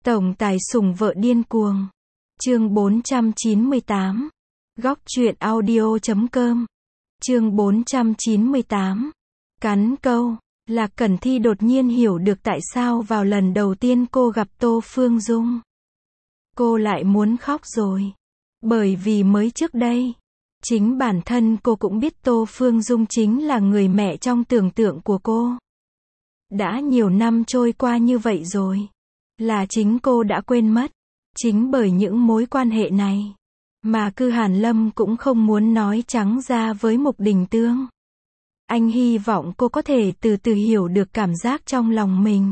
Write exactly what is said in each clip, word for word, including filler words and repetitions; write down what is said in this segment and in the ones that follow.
Tổng tài sủng vợ điên cuồng. Chương bốn trăm chín mươi tám. Góc truyện audio chấm com. Chương bốn trăm chín mươi tám. Cắn câu. Lạc Cẩn Thi đột nhiên hiểu được tại sao vào lần đầu tiên cô gặp Tô Phương Dung, cô lại muốn khóc rồi. Bởi vì mới trước đây, chính bản thân cô cũng biết Tô Phương Dung chính là người mẹ trong tưởng tượng của cô. Đã nhiều năm trôi qua như vậy rồi, là chính cô đã quên mất. Chính bởi những mối quan hệ này, mà Cư Hàn Lâm cũng không muốn nói trắng ra với Mục Đình Tương. Anh hy vọng cô có thể từ từ hiểu được cảm giác trong lòng mình.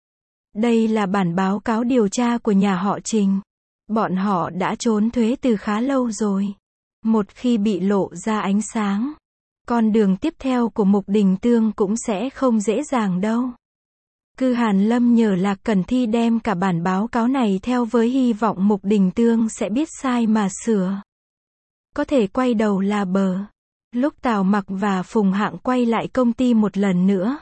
Đây là bản báo cáo điều tra của nhà họ Trình. Bọn họ đã trốn thuế từ khá lâu rồi. Một khi bị lộ ra ánh sáng, con đường tiếp theo của Mục Đình Tương cũng sẽ không dễ dàng đâu. Cư Hàn Lâm nhờ Lạc Cẩn Thi đem cả bản báo cáo này theo với hy vọng Mục Đình Tương sẽ biết sai mà sửa. Có thể quay đầu là bờ. Lúc Tào Mặc và Phùng Hạng quay lại công ty một lần nữa,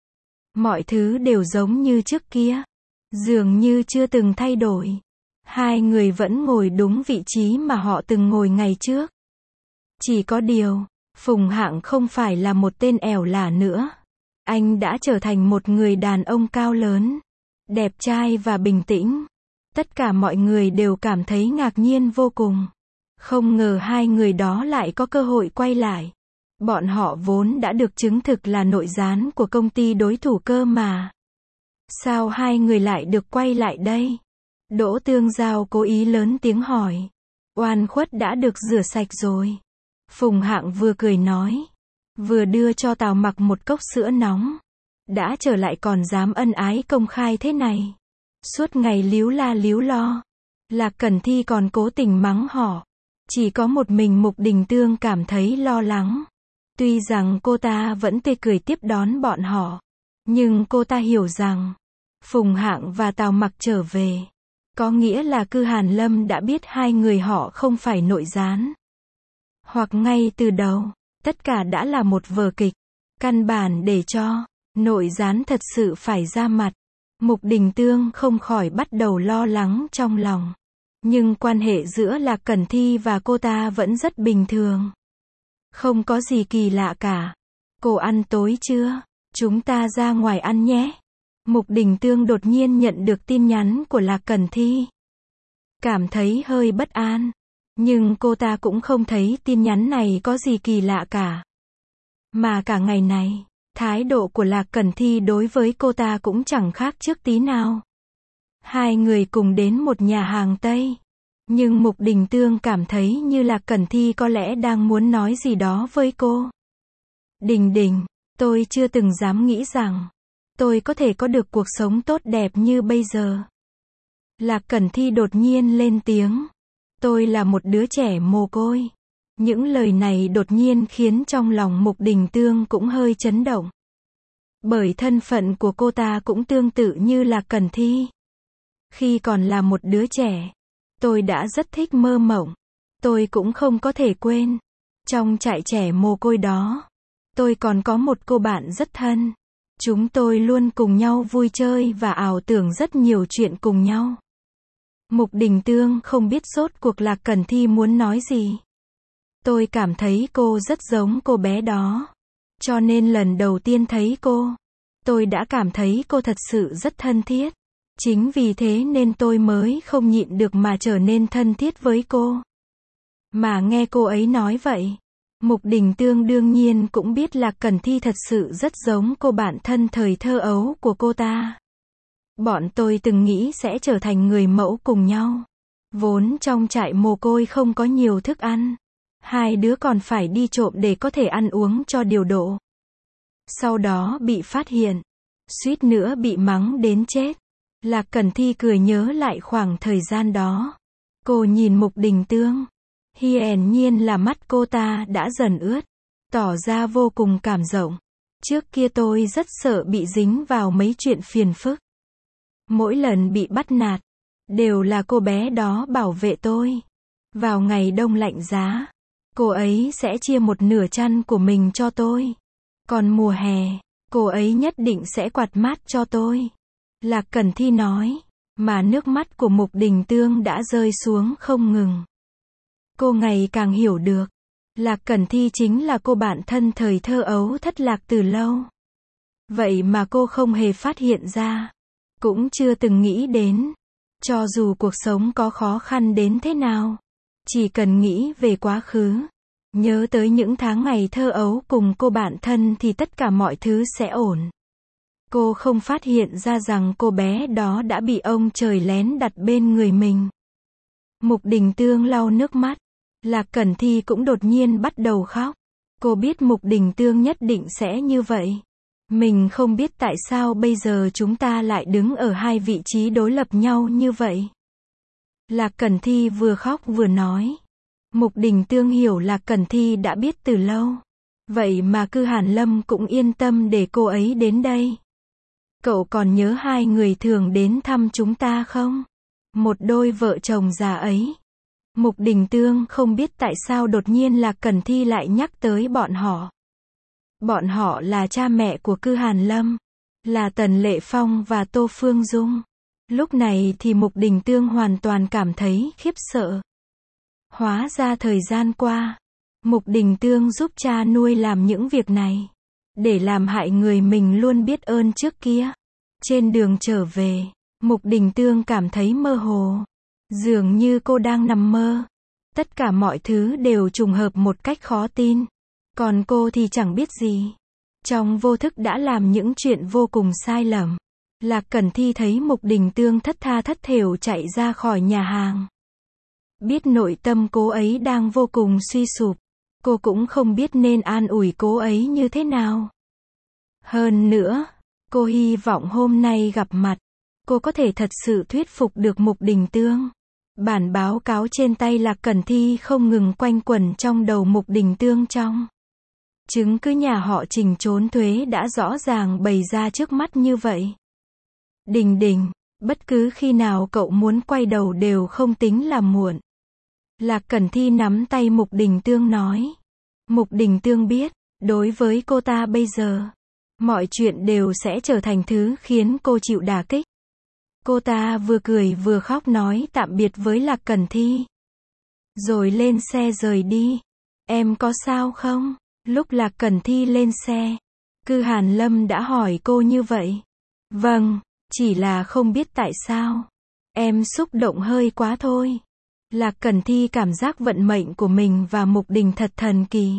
mọi thứ đều giống như trước kia, dường như chưa từng thay đổi. Hai người vẫn ngồi đúng vị trí mà họ từng ngồi ngày trước. Chỉ có điều, Phùng Hạng không phải là một tên ẻo lả nữa. Anh đã trở thành một người đàn ông cao lớn, đẹp trai và bình tĩnh. Tất cả mọi người đều cảm thấy ngạc nhiên vô cùng. Không ngờ hai người đó lại có cơ hội quay lại. Bọn họ vốn đã được chứng thực là nội gián của công ty đối thủ cơ mà. Sao hai người lại được quay lại đây? Đỗ Tương Giao cố ý lớn tiếng hỏi. Oan khuất đã được rửa sạch rồi. Phùng Hạng vừa cười nói, vừa đưa cho Tào Mặc một cốc sữa nóng. Đã trở lại còn dám ân ái công khai thế này. Suốt ngày líu la líu lo. Lạc Cẩn Thi còn cố tình mắng họ. Chỉ có một mình Mục Đình Tương cảm thấy lo lắng. Tuy rằng cô ta vẫn tươi cười tiếp đón bọn họ, nhưng cô ta hiểu rằng Phùng Hạng và Tào Mặc trở về, có nghĩa là Cư Hàn Lâm đã biết hai người họ không phải nội gián. Hoặc ngay từ đầu, tất cả đã là một vở kịch, căn bản để cho nội gián thật sự phải ra mặt. Mục Đình Tương không khỏi bắt đầu lo lắng trong lòng. Nhưng quan hệ giữa Lạc Cẩn Thi và cô ta vẫn rất bình thường. Không có gì kỳ lạ cả. Cô ăn tối chưa? Chúng ta ra ngoài ăn nhé. Mục Đình Tương đột nhiên nhận được tin nhắn của Lạc Cẩn Thi. Cảm thấy hơi bất an. Nhưng cô ta cũng không thấy tin nhắn này có gì kỳ lạ cả. Mà cả ngày này, thái độ của Lạc Cẩn Thi đối với cô ta cũng chẳng khác trước tí nào. Hai người cùng đến một nhà hàng Tây. Nhưng Mục Đình Tương cảm thấy như Lạc Cẩn Thi có lẽ đang muốn nói gì đó với cô. Đình Đình, tôi chưa từng dám nghĩ rằng tôi có thể có được cuộc sống tốt đẹp như bây giờ. Lạc Cẩn Thi đột nhiên lên tiếng. Tôi là một đứa trẻ mồ côi. Những lời này đột nhiên khiến trong lòng Mục Đình Tương cũng hơi chấn động. Bởi thân phận của cô ta cũng tương tự như Lạc Cẩn Thi. Khi còn là một đứa trẻ, tôi đã rất thích mơ mộng. Tôi cũng không có thể quên. Trong trại trẻ mồ côi đó, tôi còn có một cô bạn rất thân. Chúng tôi luôn cùng nhau vui chơi và ảo tưởng rất nhiều chuyện cùng nhau. Mục Đình Tương không biết rốt cuộc Lạc Cẩn Thi muốn nói gì. Tôi cảm thấy cô rất giống cô bé đó. Cho nên lần đầu tiên thấy cô, tôi đã cảm thấy cô thật sự rất thân thiết. Chính vì thế nên tôi mới không nhịn được mà trở nên thân thiết với cô. Mà nghe cô ấy nói vậy, Mục Đình Tương đương nhiên cũng biết Lạc Cẩn Thi thật sự rất giống cô bạn thân thời thơ ấu của cô ta. Bọn tôi từng nghĩ sẽ trở thành người mẫu cùng nhau. Vốn trong trại mồ côi không có nhiều thức ăn. Hai đứa còn phải đi trộm để có thể ăn uống cho điều độ. Sau đó bị phát hiện. Suýt nữa bị mắng đến chết. Lạc Cẩn Thi cười nhớ lại khoảng thời gian đó. Cô nhìn Mục Đình Tương. Hiển nhiên là mắt cô ta đã dần ướt. Tỏ ra vô cùng cảm động. Trước kia tôi rất sợ bị dính vào mấy chuyện phiền phức. Mỗi lần bị bắt nạt, đều là cô bé đó bảo vệ tôi. Vào ngày đông lạnh giá, cô ấy sẽ chia một nửa chăn của mình cho tôi. Còn mùa hè, cô ấy nhất định sẽ quạt mát cho tôi. Lạc Cẩn Thi nói. mà nước mắt của Mục Đình Tương đã rơi xuống không ngừng. Cô ngày càng hiểu được, Lạc Cẩn Thi chính là cô bạn thân thời thơ ấu thất lạc từ lâu. Vậy mà cô không hề phát hiện ra, cũng chưa từng nghĩ đến. Cho dù cuộc sống có khó khăn đến thế nào, chỉ cần nghĩ về quá khứ, nhớ tới những tháng ngày thơ ấu cùng cô bạn thân thì tất cả mọi thứ sẽ ổn. Cô không phát hiện ra rằng cô bé đó đã bị ông trời lén đặt bên người mình. Mục Đình Tương lau nước mắt. Lạc Cẩn Thi cũng đột nhiên bắt đầu khóc. Cô biết Mục Đình Tương nhất định sẽ như vậy. Mình không biết tại sao bây giờ chúng ta lại đứng ở hai vị trí đối lập nhau như vậy. Lạc Cẩn Thi vừa khóc vừa nói. Mục Đình Tương hiểu Lạc Cẩn Thi đã biết từ lâu. Vậy mà Cư Hàn Lâm cũng yên tâm để cô ấy đến đây. Cậu còn nhớ hai người thường đến thăm chúng ta không? Một đôi vợ chồng già ấy. Mục Đình Tương không biết tại sao đột nhiên Lạc Cẩn Thi lại nhắc tới bọn họ. Bọn họ là cha mẹ của Cư Hàn Lâm, là Tần Lệ Phong và Tô Phương Dung. Lúc này thì Mục Đình Tương hoàn toàn cảm thấy khiếp sợ. Hóa ra thời gian qua, Mục Đình Tương giúp cha nuôi làm những việc này, để làm hại người mình luôn biết ơn trước kia. Trên đường trở về, Mục Đình Tương cảm thấy mơ hồ. Dường như cô đang nằm mơ. Tất cả mọi thứ đều trùng hợp một cách khó tin. Còn cô thì chẳng biết gì. Trong vô thức đã làm những chuyện vô cùng sai lầm. Lạc Cẩn Thi thấy Mục Đình Tương thất tha thất thểu chạy ra khỏi nhà hàng. Biết nội tâm cô ấy đang vô cùng suy sụp. Cô cũng không biết nên an ủi cô ấy như thế nào. Hơn nữa, cô hy vọng hôm nay gặp mặt, cô có thể thật sự thuyết phục được Mục Đình Tương. Bản báo cáo trên tay Lạc Cẩn Thi không ngừng quanh quẩn trong đầu Mục Đình Tương trong. Chứng cứ nhà họ Trình trốn thuế đã rõ ràng bày ra trước mắt như vậy. Đình Đình, bất cứ khi nào cậu muốn quay đầu đều không tính là muộn. Lạc Cẩn Thi nắm tay Mục Đình Tương nói. Mục Đình Tương biết, đối với cô ta bây giờ, mọi chuyện đều sẽ trở thành thứ khiến cô chịu đả kích. Cô ta vừa cười vừa khóc nói tạm biệt với Lạc Cẩn Thi. Rồi lên xe rời đi. Em có sao không? Lúc Lạc Cẩn Thi lên xe, Cư Hàn Lâm đã hỏi cô như vậy. Vâng, chỉ là không biết tại sao. Em xúc động hơi quá thôi. Lạc Cẩn Thi cảm giác vận mệnh của mình và Mục Đình thật thần kỳ.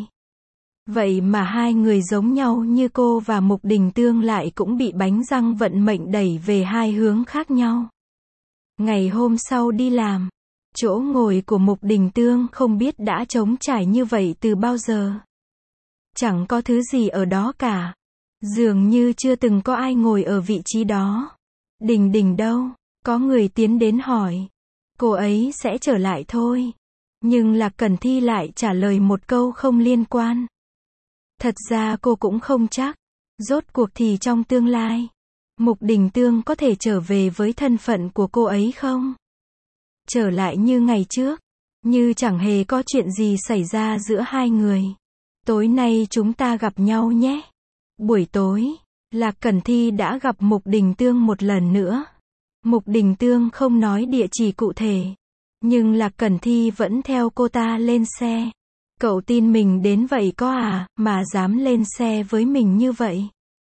Vậy mà hai người giống nhau như cô và Mục Đình Tương lại cũng bị bánh răng vận mệnh đẩy về hai hướng khác nhau. Ngày hôm sau đi làm, chỗ ngồi của Mục Đình Tương không biết đã trống trải như vậy từ bao giờ. Chẳng có thứ gì ở đó cả. Dường như chưa từng có ai ngồi ở vị trí đó. Đình Đình đâu? Có người tiến đến hỏi. Cô ấy sẽ trở lại thôi. Nhưng Lạc Cẩn Thi lại trả lời một câu không liên quan. Thật ra cô cũng không chắc. Rốt cuộc thì trong tương lai, Mục Đình Tương có thể trở về với thân phận của cô ấy không? Trở lại như ngày trước, như chẳng hề có chuyện gì xảy ra giữa hai người. Tối nay chúng ta gặp nhau nhé. Buổi tối, Lạc Cẩn Thi đã gặp Mục Đình Tương một lần nữa. Mục Đình Tương không nói địa chỉ cụ thể, nhưng Lạc Cẩn Thi vẫn theo cô ta lên xe. Cậu tin mình đến vậy có à, mà dám lên xe với mình như vậy?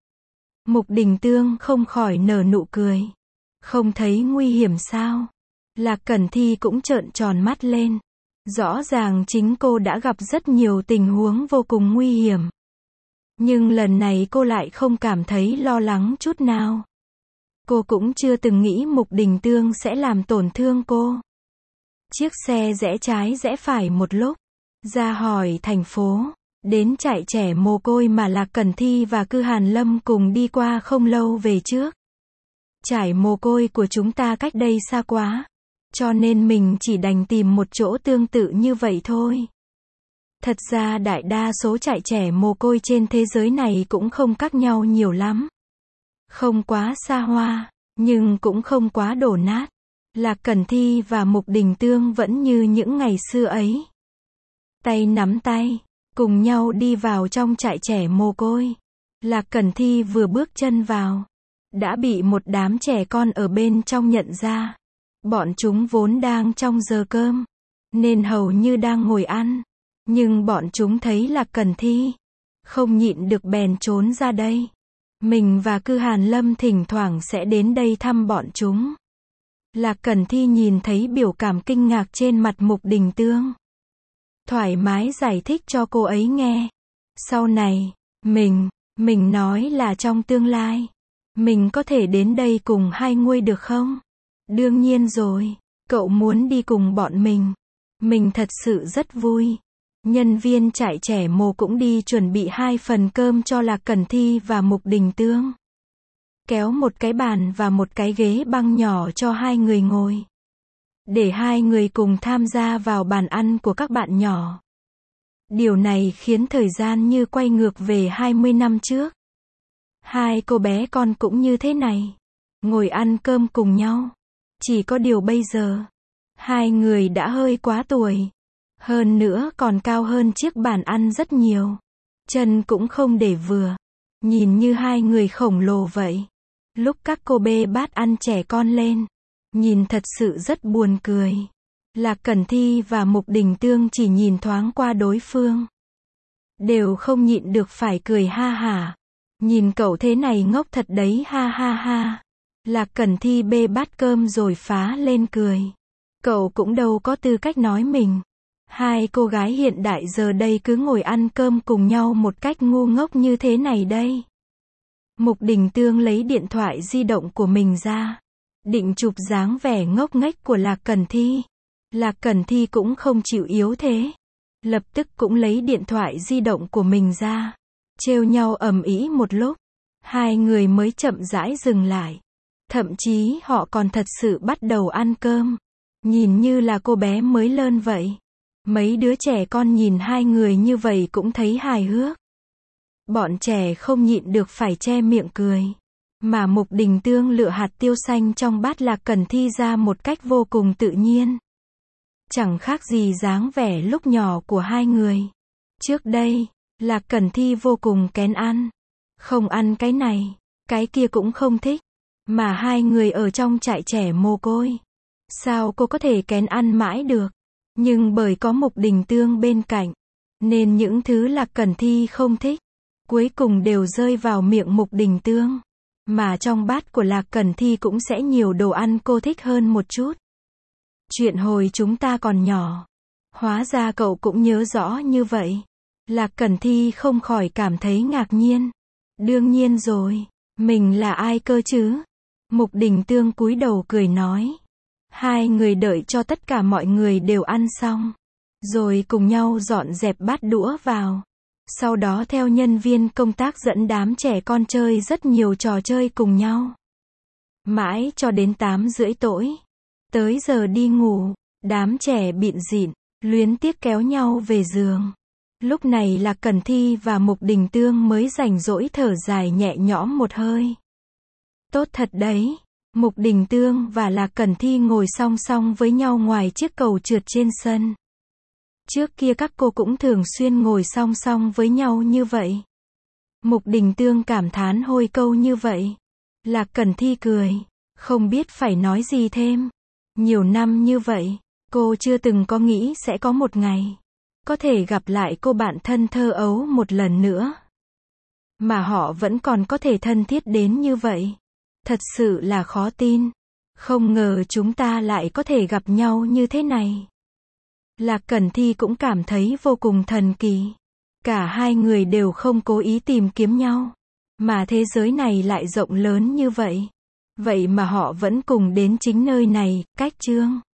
Mục Đình Tương không khỏi nở nụ cười. Không thấy nguy hiểm sao? Lạc Cẩn Thi cũng trợn tròn mắt lên. Rõ ràng chính cô đã gặp rất nhiều tình huống vô cùng nguy hiểm. Nhưng lần này cô lại không cảm thấy lo lắng chút nào. Cô cũng chưa từng nghĩ Mục Đình Tương sẽ làm tổn thương cô. Chiếc xe rẽ trái rẽ phải một lúc, ra hỏi thành phố, đến trại trẻ mồ côi mà Lạc Cẩn Thi và Cư Hàn Lâm cùng đi qua không lâu về trước. Trại mồ côi của chúng ta cách đây xa quá, cho nên mình chỉ đành tìm một chỗ tương tự như vậy thôi. Thật ra đại đa số trại trẻ mồ côi trên thế giới này cũng không khác nhau nhiều lắm. Không quá xa hoa, nhưng cũng không quá đổ nát. Lạc Cẩn Thi và Mục Đình Tương vẫn như những ngày xưa ấy. Tay nắm tay, cùng nhau đi vào trong trại trẻ mồ côi. Lạc Cẩn Thi vừa bước chân vào, đã bị một đám trẻ con ở bên trong nhận ra. Bọn chúng vốn đang trong giờ cơm, nên hầu như đang ngồi ăn. Nhưng bọn chúng thấy Lạc Cẩn Thi, không nhịn được bèn trốn ra đây. Mình và Cư Hàn Lâm thỉnh thoảng sẽ đến đây thăm bọn chúng. Lạc Cẩn Thi nhìn thấy biểu cảm kinh ngạc trên mặt Mục Đình Tương. Thoải mái giải thích cho cô ấy nghe. Sau này, mình, mình nói là trong tương lai, mình có thể đến đây cùng hai nguôi được không? Đương nhiên rồi, cậu muốn đi cùng bọn mình. Mình thật sự rất vui. Nhân viên trại trẻ mồ cũng đi chuẩn bị hai phần cơm cho Lạc Cẩn Thi và Mục Đình Tương. Kéo một cái bàn và một cái ghế băng nhỏ cho hai người ngồi. Để hai người cùng tham gia vào bàn ăn của các bạn nhỏ. Điều này khiến thời gian như quay ngược về hai mươi năm trước. Hai cô bé con cũng như thế này. Ngồi ăn cơm cùng nhau. Chỉ có điều bây giờ, hai người đã hơi quá tuổi. Hơn nữa còn cao hơn chiếc bàn ăn rất nhiều. Chân cũng không để vừa. Nhìn như hai người khổng lồ vậy. Lúc các cô bê bát ăn trẻ con lên, nhìn thật sự rất buồn cười. Lạc Cẩn Thi và Mục Đình Tương chỉ nhìn thoáng qua đối phương. Đều không nhịn được phải cười ha hả. Nhìn cậu thế này ngốc thật đấy ha ha ha. Lạc Cẩn Thi bê bát cơm rồi phá lên cười. Cậu cũng đâu có tư cách nói mình. Hai cô gái hiện đại giờ đây cứ ngồi ăn cơm cùng nhau một cách ngu ngốc như thế này đây. Mục Đình Tương lấy điện thoại di động của mình ra, định chụp dáng vẻ ngốc nghếch của Lạc Cẩn Thi. Lạc Cẩn Thi cũng không chịu yếu thế. Lập tức cũng lấy điện thoại di động của mình ra. Trêu nhau ầm ĩ một lúc. Hai người mới chậm rãi dừng lại. Thậm chí họ còn thật sự bắt đầu ăn cơm. Nhìn như là cô bé mới lớn vậy. Mấy đứa trẻ con nhìn hai người như vậy cũng thấy hài hước. Bọn trẻ không nhịn được phải che miệng cười. Mà Mục Đình Tương lựa hạt tiêu xanh trong bát Lạc Cẩn Thi ra một cách vô cùng tự nhiên. Chẳng khác gì dáng vẻ lúc nhỏ của hai người. Trước đây, Lạc Cẩn Thi vô cùng kén ăn. Không ăn cái này, cái kia cũng không thích. Mà hai người ở trong trại trẻ mồ côi. Sao cô có thể kén ăn mãi được? Nhưng bởi có Mục Đình Tương bên cạnh, nên những thứ Lạc Cẩn Thi không thích, cuối cùng đều rơi vào miệng Mục Đình Tương. Mà trong bát của Lạc Cẩn Thi cũng sẽ nhiều đồ ăn cô thích hơn một chút. Chuyện hồi chúng ta còn nhỏ. Hóa ra cậu cũng nhớ rõ như vậy. Lạc Cẩn Thi không khỏi cảm thấy ngạc nhiên. Đương nhiên rồi, mình là ai cơ chứ? Mục Đình Tương cúi đầu cười nói. Hai người đợi cho tất cả mọi người đều ăn xong, rồi cùng nhau dọn dẹp bát đũa vào. Sau đó theo nhân viên công tác dẫn đám trẻ con chơi rất nhiều trò chơi cùng nhau. Mãi cho đến tám rưỡi tối. Tới giờ đi ngủ, đám trẻ bịn rịn, luyến tiếc kéo nhau về giường. Lúc này Lạc Cẩn Thi và Mục Đình Tương mới rảnh rỗi thở dài nhẹ nhõm một hơi. Tốt thật đấy. Mục Đình Tương và Lạc Cẩn Thi ngồi song song với nhau ngoài chiếc cầu trượt trên sân. Trước kia các cô cũng thường xuyên ngồi song song với nhau như vậy. Mục Đình Tương cảm thán hôi câu như vậy. Lạc Cẩn Thi cười, không biết phải nói gì thêm. Nhiều năm như vậy, cô chưa từng có nghĩ sẽ có một ngày có thể gặp lại cô bạn thân thơ ấu một lần nữa. Mà họ vẫn còn có thể thân thiết đến như vậy. Thật sự là khó tin. Không ngờ chúng ta lại có thể gặp nhau như thế này. Lạc Cẩn Thi cũng cảm thấy vô cùng thần kỳ. Cả hai người đều không cố ý tìm kiếm nhau. Mà thế giới này lại rộng lớn như vậy. Vậy mà họ vẫn cùng đến chính nơi này, cách chương.